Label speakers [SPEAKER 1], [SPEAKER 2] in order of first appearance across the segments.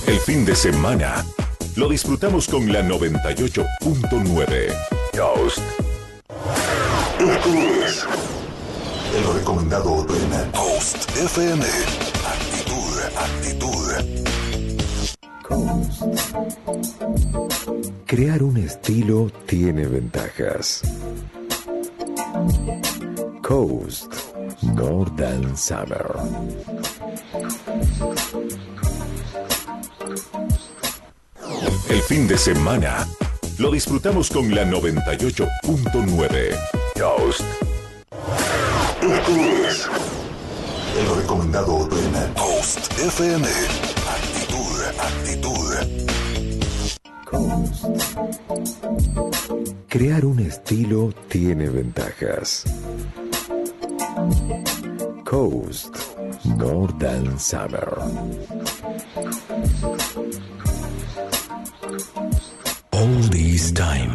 [SPEAKER 1] El fin de semana lo disfrutamos con la 98.9 Coast. Este es el recomendado de Coast FM. Actitud.
[SPEAKER 2] Coast. Crear un estilo tiene ventajas. Coast Northern Summer.
[SPEAKER 1] El fin de semana lo disfrutamos con la 98.9 Coast. Este es el recomendado de Coast FM. Actitud.
[SPEAKER 2] Coast. Crear un estilo tiene ventajas. Coast Northern Summer.
[SPEAKER 1] All this time.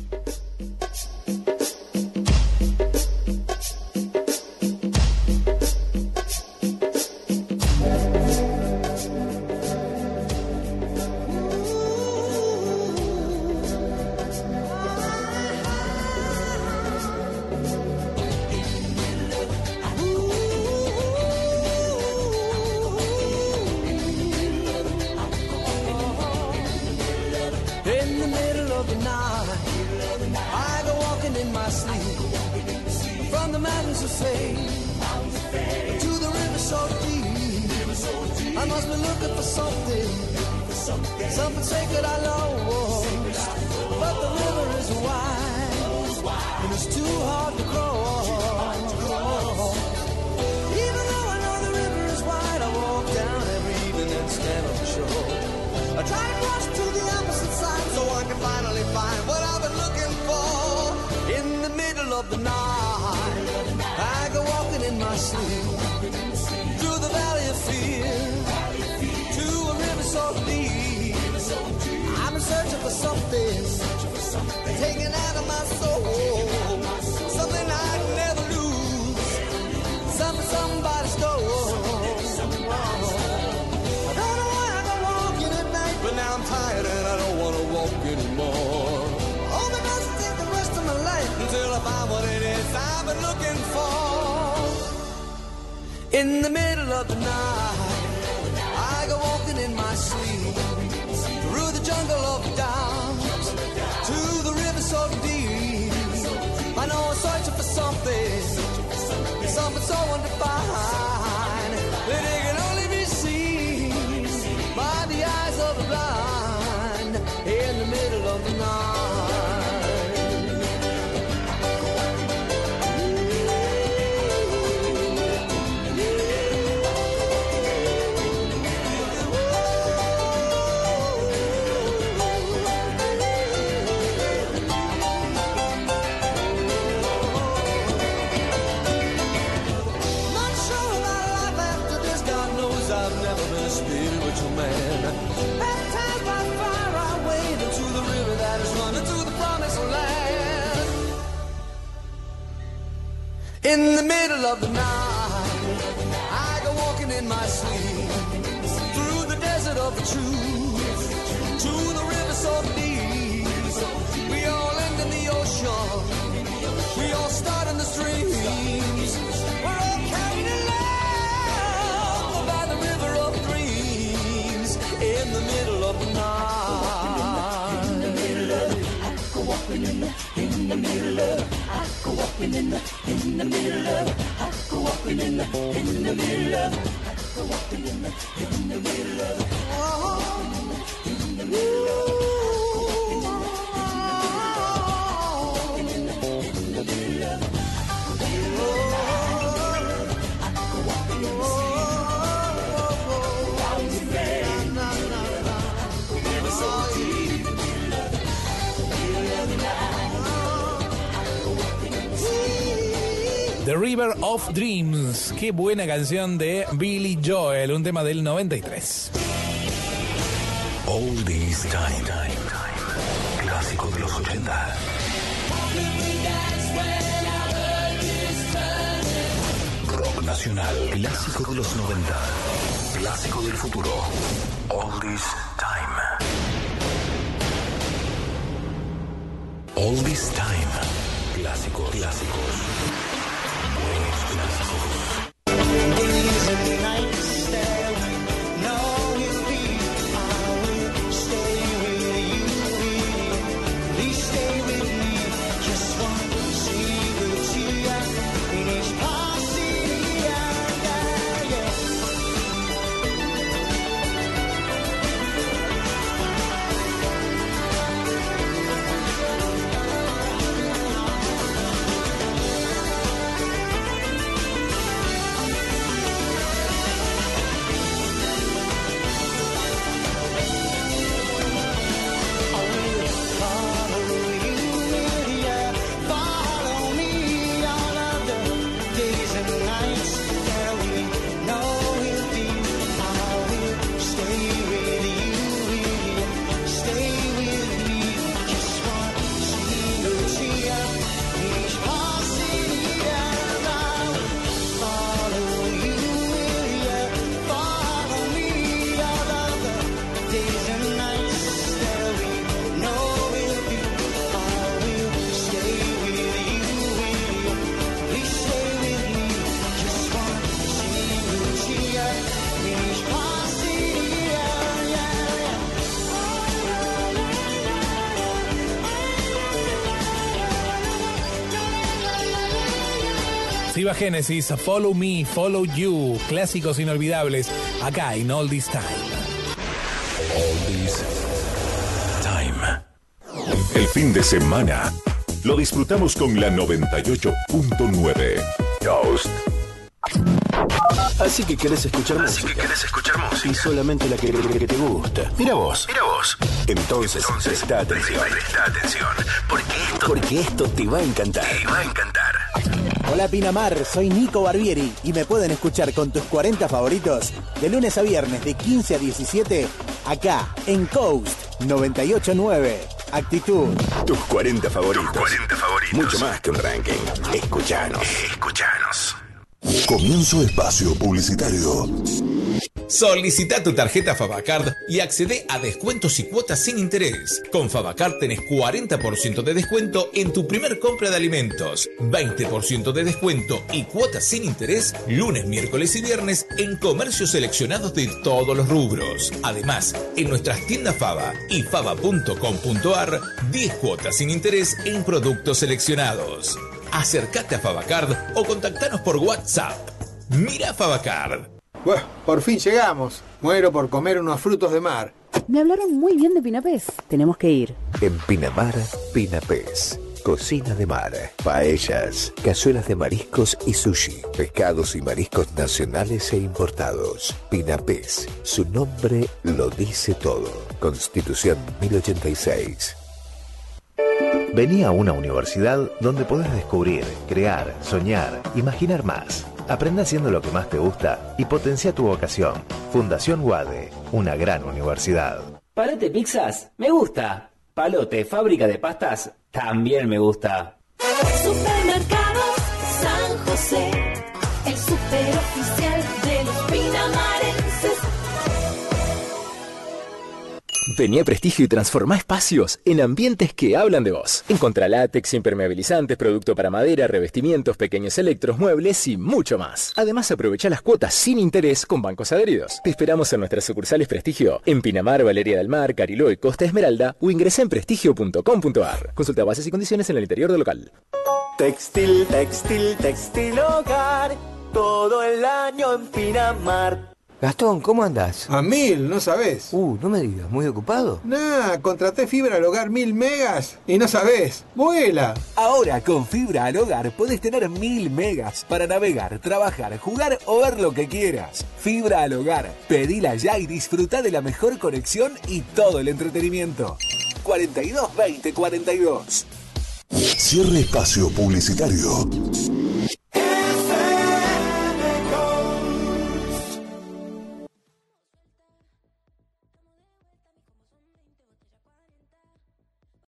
[SPEAKER 3] In the middle of the night, I go walking in my sleep, through the jungle of doubt, to the river so deep. I know I'm searching for something so undefined, that it can only be seen by the eyes of the blind. In the middle of the night. In the middle of the night, I go walking in my sleep, through the desert of the truth, to the river so deep. We all end in the ocean, we all start in the streams. We're all carried along by the river of dreams. In the middle of the night. In the middle of it, I go walking in the middle of it. I go walking in the middle of it. I go walking in the middle of it. I go walking in the middle of it. Oh, in the middle of it.
[SPEAKER 4] The River of Dreams, qué buena canción de Billy Joel, un tema del 93.
[SPEAKER 1] All This Time, clásico de los 80. Rock nacional, clásico de los 90, clásico del futuro.
[SPEAKER 5] All This Time. All This Time. Clásicos. Buenos clásicos.
[SPEAKER 4] Siva Génesis, Follow Me, Follow You, clásicos inolvidables, acá en All This Time.
[SPEAKER 5] All This Time.
[SPEAKER 1] El fin de semana lo disfrutamos con la 98.9. Ghost.
[SPEAKER 6] Así que querés escuchar música. Y solamente la que te gusta. Mira vos. Entonces presta atención. Porque esto te va a encantar.
[SPEAKER 7] Hola Pinamar, soy Nico Barbieri y me pueden escuchar con tus 40 favoritos de lunes a viernes de 15 a 17 acá en Coast 98.9. Actitud.
[SPEAKER 6] Tus 40 favoritos. Mucho más que un ranking. Escuchanos.
[SPEAKER 1] Comienzo espacio publicitario.
[SPEAKER 8] Solicita tu tarjeta Favacard y accede a descuentos y cuotas sin interés. Con Favacard tenés 40% de descuento en tu primer compra de alimentos, 20% de descuento y cuotas sin interés lunes, miércoles y viernes en comercios seleccionados de todos los rubros. Además, en nuestras tiendas Fava y fava.com.ar, 10 cuotas sin interés en productos seleccionados. Acércate a Favacard o contactanos por WhatsApp. Mira Favacard.
[SPEAKER 9] Bueno, por fin llegamos. Muero por comer unos frutos de mar.
[SPEAKER 10] Me hablaron muy bien de Pinapés. Tenemos que ir.
[SPEAKER 2] En Pinamar, Pinapés. Cocina de mar, paellas, cazuelas de mariscos y sushi, pescados y mariscos nacionales e importados. Pinapés, su nombre lo dice todo. Constitución 1086.
[SPEAKER 11] Vení a una universidad donde podés descubrir, crear, soñar, imaginar más. Aprende haciendo lo que más te gusta y potencia tu vocación. Fundación UADE, una gran universidad.
[SPEAKER 12] Palote Pizzas, me gusta. Palote, fábrica de pastas, también me gusta.
[SPEAKER 13] Supermercados San José, el super oficial de los pinamarenses.
[SPEAKER 14] Vení a Prestigio y transformá espacios en ambientes que hablan de vos. Encontrá látex, impermeabilizantes, producto para madera, revestimientos, pequeños electros, muebles y mucho más. Además, aprovechá las cuotas sin interés con bancos adheridos. Te esperamos en nuestras sucursales Prestigio, en Pinamar, Valeria del Mar, Cariló y Costa Esmeralda, o ingresá en prestigio.com.ar. Consulta bases y condiciones en el interior del local.
[SPEAKER 15] Textil hogar, todo el año en Pinamar.
[SPEAKER 9] Gastón, ¿cómo andás? A 1000, ¿no sabés?
[SPEAKER 15] No me digas, ¿muy ocupado?
[SPEAKER 9] Nah, contraté fibra al hogar 1000 megas y no sabés. ¡Vuela!
[SPEAKER 16] Ahora con fibra al hogar podés tener 1000 megas para navegar, trabajar, jugar o ver lo que quieras. Fibra al hogar. Pedila ya y disfruta de la mejor conexión y todo el entretenimiento. 42 20 42.
[SPEAKER 1] Cierre espacio publicitario.